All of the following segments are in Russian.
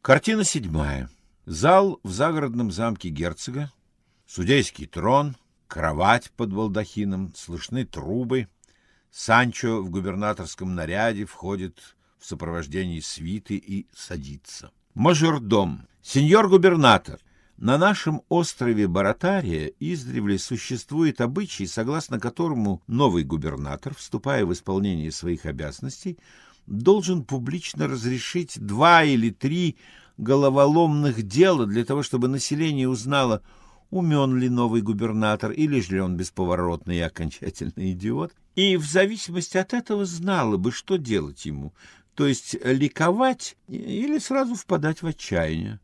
Картина 7. Зал в загородном замке герцога, судейский трон, кровать под балдахином, слышны трубы. Санчо в губернаторском наряде входит в сопровождении свиты и садится. Мажордом. Сеньор губернатор, на нашем острове Баратария издревле существует обычай, согласно которому новый губернатор, вступая в исполнение своих обязанностей, должен публично разрешить 2 или 3 головоломных дела для того, чтобы население узнало, умен ли новый губернатор или же ли он бесповоротный и окончательный идиот, и в зависимости от этого знало бы, что делать ему, то есть ликовать или сразу впадать в отчаяние.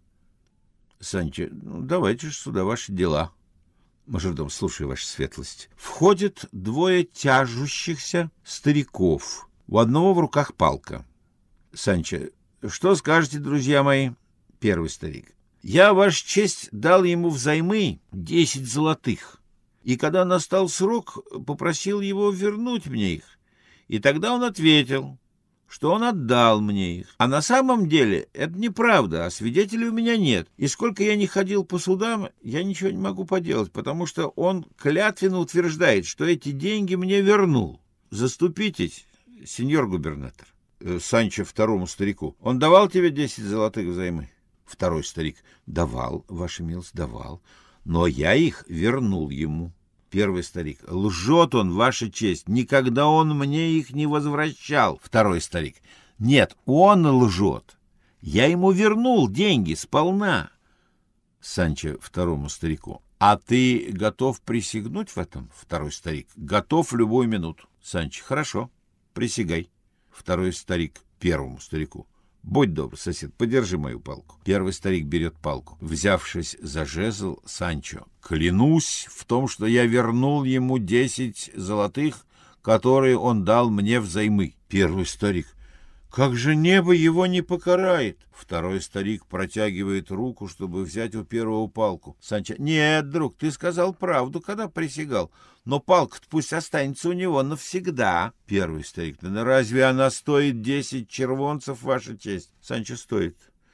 Санчо: давайте же сюда ваши дела. Мажордом: слушай, ваша светлость. Входят 2 тяжущихся стариков, у одного в руках палка. Санчо: что скажете, друзья мои? Первый старик: я, ваша честь, дал ему взаймы 10 золотых, и когда настал срок, попросил его вернуть мне их. И тогда он ответил, что он отдал мне их. А на самом деле это неправда, а свидетелей у меня нет. И сколько я не ходил по судам, я ничего не могу поделать, потому что он клятвенно утверждает, что эти деньги мне вернул. Заступитесь, сеньор губернатор. Санчо второму старику: он давал тебе 10 золотых взаймы? Второй старик: давал, ваша милость, давал, но я их вернул ему. Первый старик: лжет он, ваша честь, никогда он мне их не возвращал. Второй старик: нет, он лжет, я ему вернул деньги сполна. Санчо второму старику: а ты готов присягнуть в этом? Второй старик: готов в любую минуту. Санчо: хорошо, присягай. Второй старик первому старику: будь добр, сосед, подержи мою палку. Первый старик берет палку. Взявшись за жезл, Санчо: клянусь в том, что я вернул ему 10 золотых, которые он дал мне взаймы. Первый старик: как же небо его не покарает? Второй старик протягивает руку, чтобы взять у первого палку. Санчо: нет, друг, ты сказал правду, когда присягал, но палка-то пусть останется у него навсегда. Первый старик: да разве она стоит 10 червонцев, ваша честь? Санчо: стоит.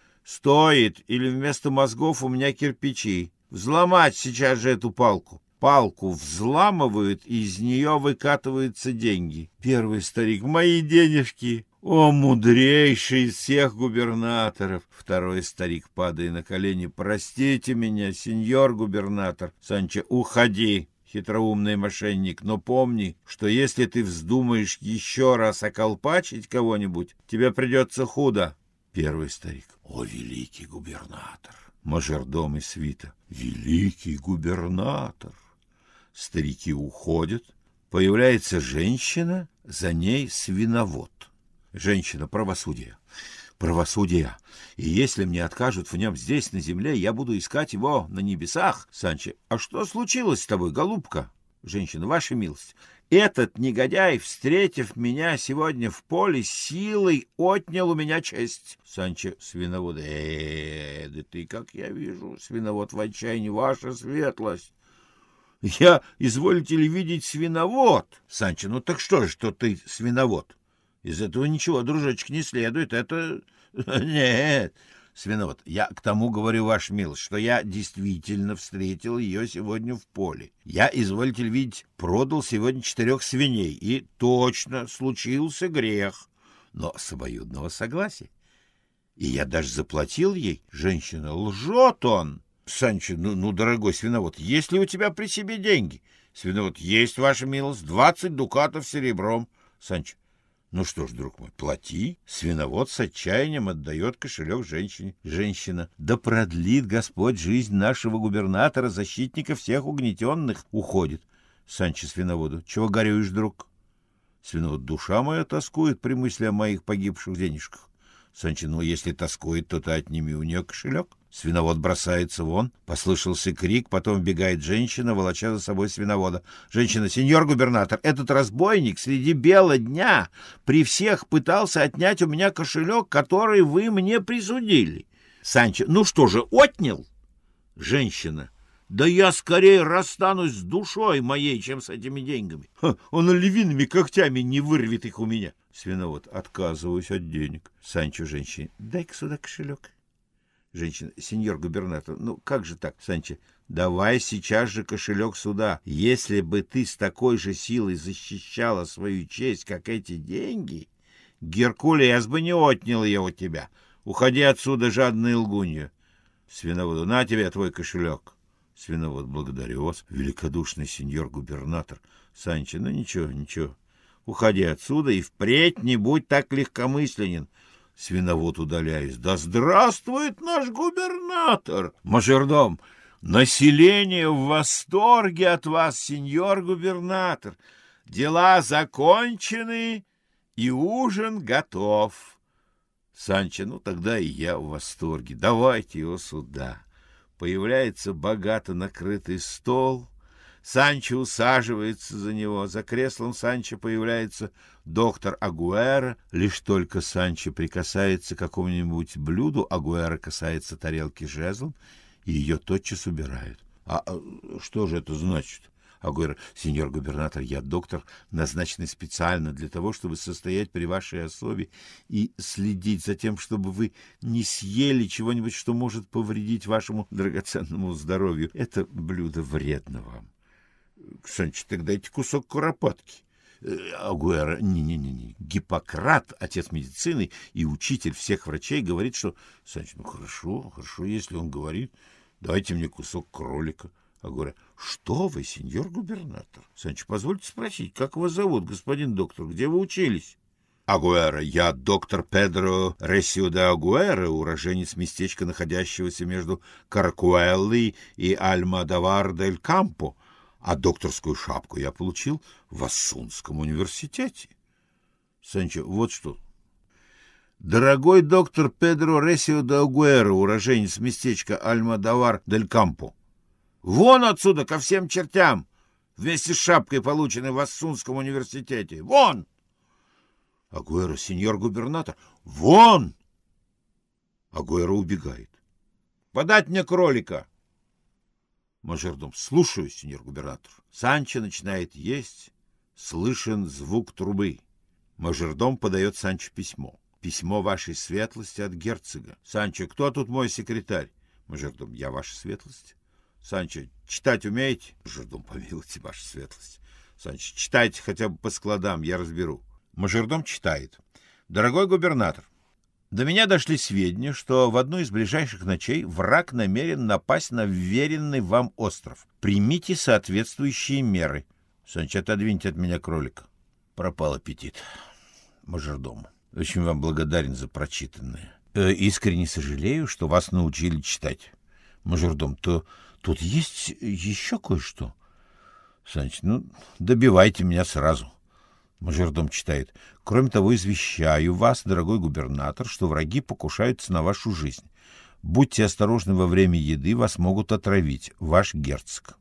Стоит, или вместо мозгов у меня кирпичи. Взломать сейчас же эту палку. Палку взламывают, и из нее выкатываются деньги. Первый старик: мои денежки! О, мудрейший из всех губернаторов! Второй старик, падая на колени: простите меня, сеньор губернатор. Санчо: уходи, хитроумный мошенник, но помни, что если ты вздумаешь еще раз околпачить кого-нибудь, тебе придется худо. Первый старик: о, великий губернатор! Мажордом и свита: великий губернатор! Старики уходят, появляется женщина, за ней свиновод. Женщина: правосудие, правосудие, и если мне откажут в нем здесь, на земле, я буду искать его на небесах. Санчо: а что случилось с тобой, голубка? Женщина: ваша милость, этот негодяй, встретив меня сегодня в поле, силой отнял у меня честь. Санчо свиновода: да ты, как я вижу, свиновод в отчаянии, ваша светлость. Я, изволите ли видеть, свиновод? Санчо: ну так что же, что ты свиновод? Из этого ничего, дружочек, не следует. Это... Нет. Свиновод: я к тому говорю, ваша милость, что я действительно встретил ее сегодня в поле. Я, извольте ли видеть, продал сегодня 4 свиней, и точно случился грех, но с обоюдного согласия. И я даже заплатил ей. Женщина: лжет он. Санчо: ну, дорогой свиновод, есть ли у тебя при себе деньги? Свиновод: есть, ваша милость, 20 дукатов серебром. Санчо: ну что ж, друг мой, плати. Свиновод с отчаянием отдает кошелек женщине. Женщина: да продлит Господь жизнь нашего губернатора, защитника всех угнетенных. Уходит. Санчо свиноводу: чего горюешь, друг? Свиновод: душа моя тоскует при мысли о моих погибших денежках. Санчо: ну, если тоскует, то ты отними у нее кошелек. Свиновод бросается вон. Послышался крик, потом вбегает женщина, волоча за собой свиновода. Женщина: сеньор губернатор, этот разбойник среди бела дня при всех пытался отнять у меня кошелек, который вы мне присудили. Санчо: ну что же, отнял? Женщина: да я скорее расстанусь с душой моей, чем с этими деньгами. Он львиными когтями не вырвет их у меня. Свиновод: отказываюсь от денег. Санчо женщине: дай-ка сюда кошелек. Женщина: сеньор губернатор, ну как же так? Санчо: давай сейчас же кошелек сюда. Если бы ты с такой же силой защищала свою честь, как эти деньги, Геркулес бы не отнял его у тебя. Уходи отсюда, жадная лгунья. Свиноводу: на тебе твой кошелек. Свиновод: благодарю вас, великодушный сеньор губернатор. Санчо: ну ничего, ничего. Уходи отсюда и впредь не будь так легкомысленен. Свиновод, удаляясь: да здравствует наш губернатор! Мажордом: население в восторге от вас, сеньор губернатор. Дела закончены, и ужин готов. Санчо: ну тогда и я в восторге. Давайте его сюда. Появляется богато накрытый стол. Санчо усаживается за него. За креслом Санчо появляется доктор Агуэро. Лишь только Санчо прикасается к какому-нибудь блюду, Агуэро касается тарелки жезлом, и ее тотчас убирают. Что же это значит? Агуэро: сеньор губернатор, я доктор, назначенный специально для того, чтобы состоять при вашей особе и следить за тем, чтобы вы не съели чего-нибудь, что может повредить вашему драгоценному здоровью. Это блюдо вредно вам. Санчо: тогда дайте кусок куропатки. Агуэро: не. Гиппократ, отец медицины и учитель всех врачей, говорит, что... Санчо: ну хорошо, если он говорит. Дайте мне кусок кролика. Агуэро: что вы, сеньор губернатор? Санчо: позвольте спросить, как вас зовут, господин доктор, где вы учились? Агуэро: я доктор Педро Ресио де Агуэро, уроженец местечка, находящегося между Каракуэллой и Альмодовар-дель-Кампо, а докторскую шапку я получил в Ассунском университете. Санчо: вот что. Дорогой доктор Педро Ресио де Агуэро, уроженец местечка Альмодовар-дель-Кампо, вон отсюда ко всем чертям, вместе с шапкой, полученной в Ассунском университете. Вон! Агуэро: сеньор губернатор, вон! Агуэро убегает. Подать мне кролика. Мажордом: слушаю, сеньор губернатор. Санчо начинает есть. Слышен звук трубы. Мажордом подает Санчо письмо. Письмо вашей светлости от герцога. Санчо: кто тут мой секретарь? Мажордом: я, ваша светлость. Санчо: читать умеете? Мажордом: помилуйте, ваша светлость. Санчо: читайте хотя бы по складам, я разберу. Мажордом читает. Дорогой губернатор, до меня дошли сведения, что в одну из ближайших ночей враг намерен напасть на вверенный вам остров. Примите соответствующие меры. Санчо: отодвиньте от меня кролика. Пропал аппетит. Мажордом: очень вам благодарен за прочитанное. Искренне сожалею, что вас научили читать. Мажордом: то тут есть еще кое-что. Санчо: ну, добивайте меня сразу. Мажордом читает. Кроме того, извещаю вас, дорогой губернатор, что враги покушаются на вашу жизнь. Будьте осторожны во время еды, вас могут отравить. Ваш герцог.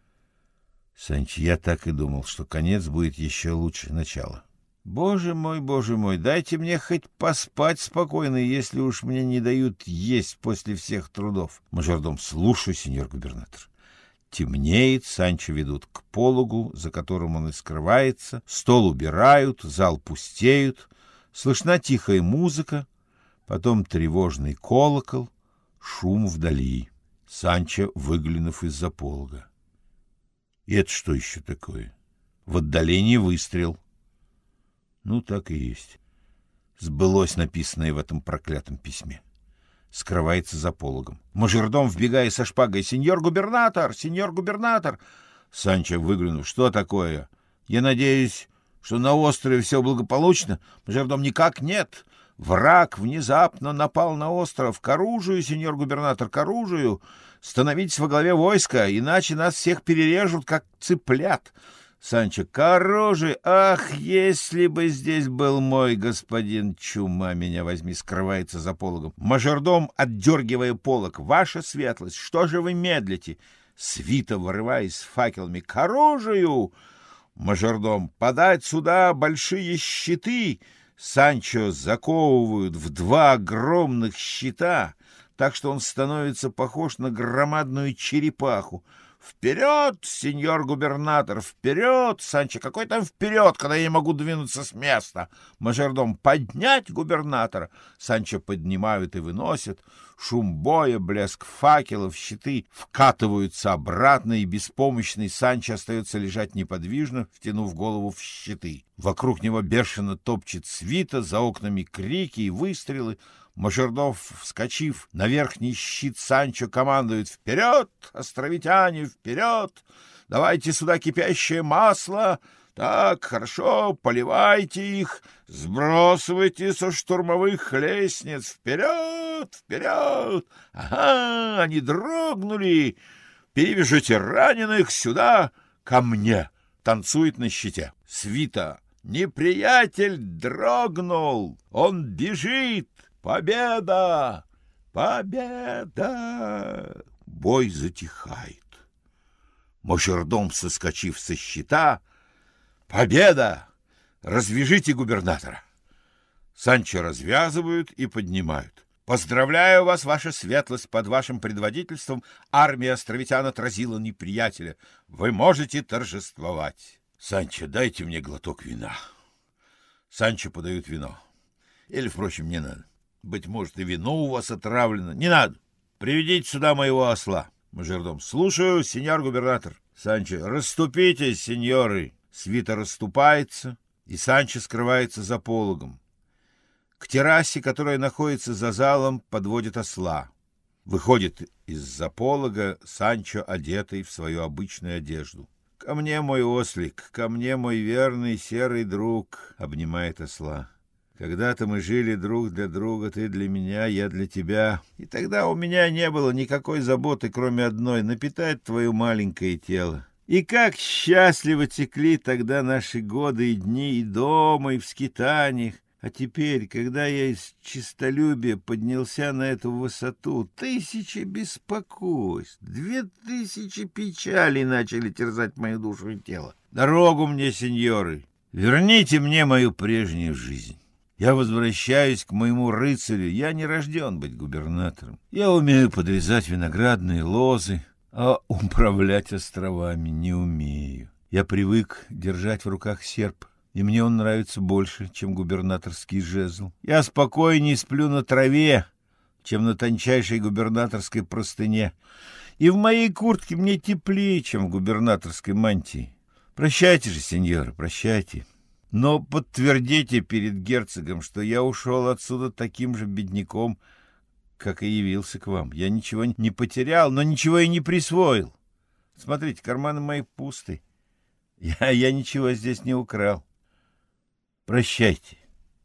Санчо: я так и думал, что конец будет еще лучше начала. Боже мой, дайте мне хоть поспать спокойно, если уж мне не дают есть после всех трудов. Мажордом: слушаю, сеньор губернатор. Темнеет, Санчо ведут к пологу, за которым он и скрывается, стол убирают, зал пустеют, слышна тихая музыка, потом тревожный колокол, шум вдали. Санчо, выглянув из-за полога. И это что еще такое? В отдалении выстрел. Ну, так и есть. Сбылось написанное в этом проклятом письме. Скрывается за пологом. Мажордом, вбегая со шпагой: сеньор губернатор, сеньор губернатор! Санчо, выглянув: что такое? Я надеюсь, что на острове все благополучно? Мажордом: никак нет. Враг внезапно напал на остров. К оружию, сеньор губернатор, к оружию. Становитесь во главе войска, иначе нас всех перережут, как цыплят. Санчо: к оружию! Ах, если бы здесь был мой господин, чума меня возьми! Скрывается за пологом. Мажордом, отдергивая полог: ваша светлость, что же вы медлите? Свита, вырываясь с факелами: к оружию! Мажордом: подать сюда большие щиты! Санчо заковывают в два огромных щита, так что он становится похож на громадную черепаху. «Вперед, сеньор губернатор, вперед!» Санчо: «Какой там вперед, когда я не могу двинуться с места?» Мажордом: «Поднять губернатора!» Санчо поднимают и выносят. Шум боя, блеск факелов, щиты вкатываются обратно, и беспомощный Санчо остается лежать неподвижно, втянув голову в щиты. Вокруг него бешено топчет свита, за окнами крики и выстрелы. Мажордом, вскочив на верхний щит Санчо, командует: «Вперед, островитяне, вперед! Давайте сюда кипящее масло! Так, хорошо, поливайте их, сбрасывайте со штурмовых лестниц! Вперед, вперед! Ага, они дрогнули! Перевяжите раненых сюда, ко мне!» Танцует на щите. Свита: «Неприятель дрогнул! Он бежит! Победа! Победа!» Бой затихает. Мажордом, соскочив со щита: «Победа! Развяжите губернатора!» Санчо развязывают и поднимают. «Поздравляю вас, ваша светлость, под вашим предводительством армия островитян отразила неприятеля. Вы можете торжествовать». «Санчо, дайте мне глоток вина». Санчо подают вино. Или, впрочем, не надо. Быть может, и вино у вас отравлено. Не надо. Приведите сюда моего осла. Мажордом: «Слушаю, сеньор губернатор». Санчо: «Расступитесь, сеньоры». Свита расступается, и Санчо скрывается за пологом. К террасе, которая находится за залом, подводит осла. Выходит из-за полога Санчо, одетый в свою обычную одежду. «Ко мне, мой ослик, ко мне, мой верный серый друг», — обнимает осла. «Когда-то мы жили друг для друга, ты для меня, я для тебя. И тогда у меня не было никакой заботы, кроме одной — напитать твое маленькое тело. И как счастливо текли тогда наши годы и дни, и дома, и в скитаниях. А теперь, когда я из честолюбия поднялся на эту высоту, 1000 беспокойств, 2000 печалей начали терзать мою душу и тело. Дорогу мне, сеньоры, верните мне мою прежнюю жизнь. Я возвращаюсь к моему рыцарю. Я не рожден быть губернатором. Я умею подрезать виноградные лозы, а управлять островами не умею. Я привык держать в руках серп, и мне он нравится больше, чем губернаторский жезл. Я спокойнее сплю на траве, чем на тончайшей губернаторской простыне. И в моей куртке мне теплее, чем в губернаторской мантии. Прощайте же, сеньоры, прощайте. Но подтвердите перед герцогом, что я ушел отсюда таким же бедняком, как и явился к вам. Я ничего не потерял, но ничего и не присвоил. Смотрите, карманы мои пусты. Я ничего здесь не украл. Прощайте».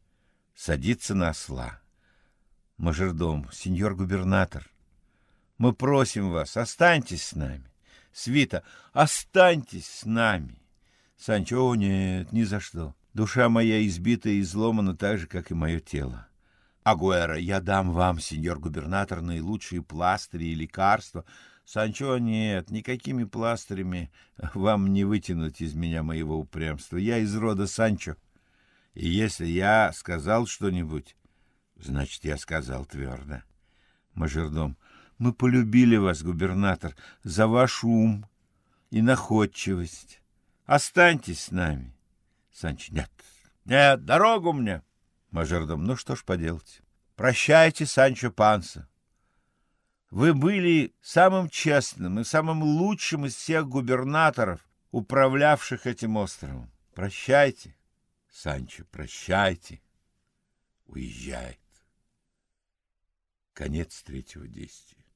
Садится на осла. Мажордом: «Сеньор губернатор, мы просим вас, останьтесь с нами». Свита: «Останьтесь с нами». Санчо: «О, нет, ни за что. Душа моя избита и изломана так же, как и мое тело». Агуэро: «Я дам вам, сеньор губернатор, наилучшие пластыри и лекарства». Санчо: «Нет, никакими пластырями вам не вытянуть из меня моего упрямства. Я из рода Санчо. И если я сказал что-нибудь, значит, я сказал твердо». Мажордом: «Мы полюбили вас, губернатор, за ваш ум и находчивость. Останьтесь с нами». Санчо: «Нет, нет, дорогу мне». Мажордом: «Ну что ж поделать. Прощайте, Санчо Панса. Вы были самым честным и самым лучшим из всех губернаторов, управлявших этим островом. Прощайте». Санчо: «Прощайте». Уезжает. Конец третьего действия.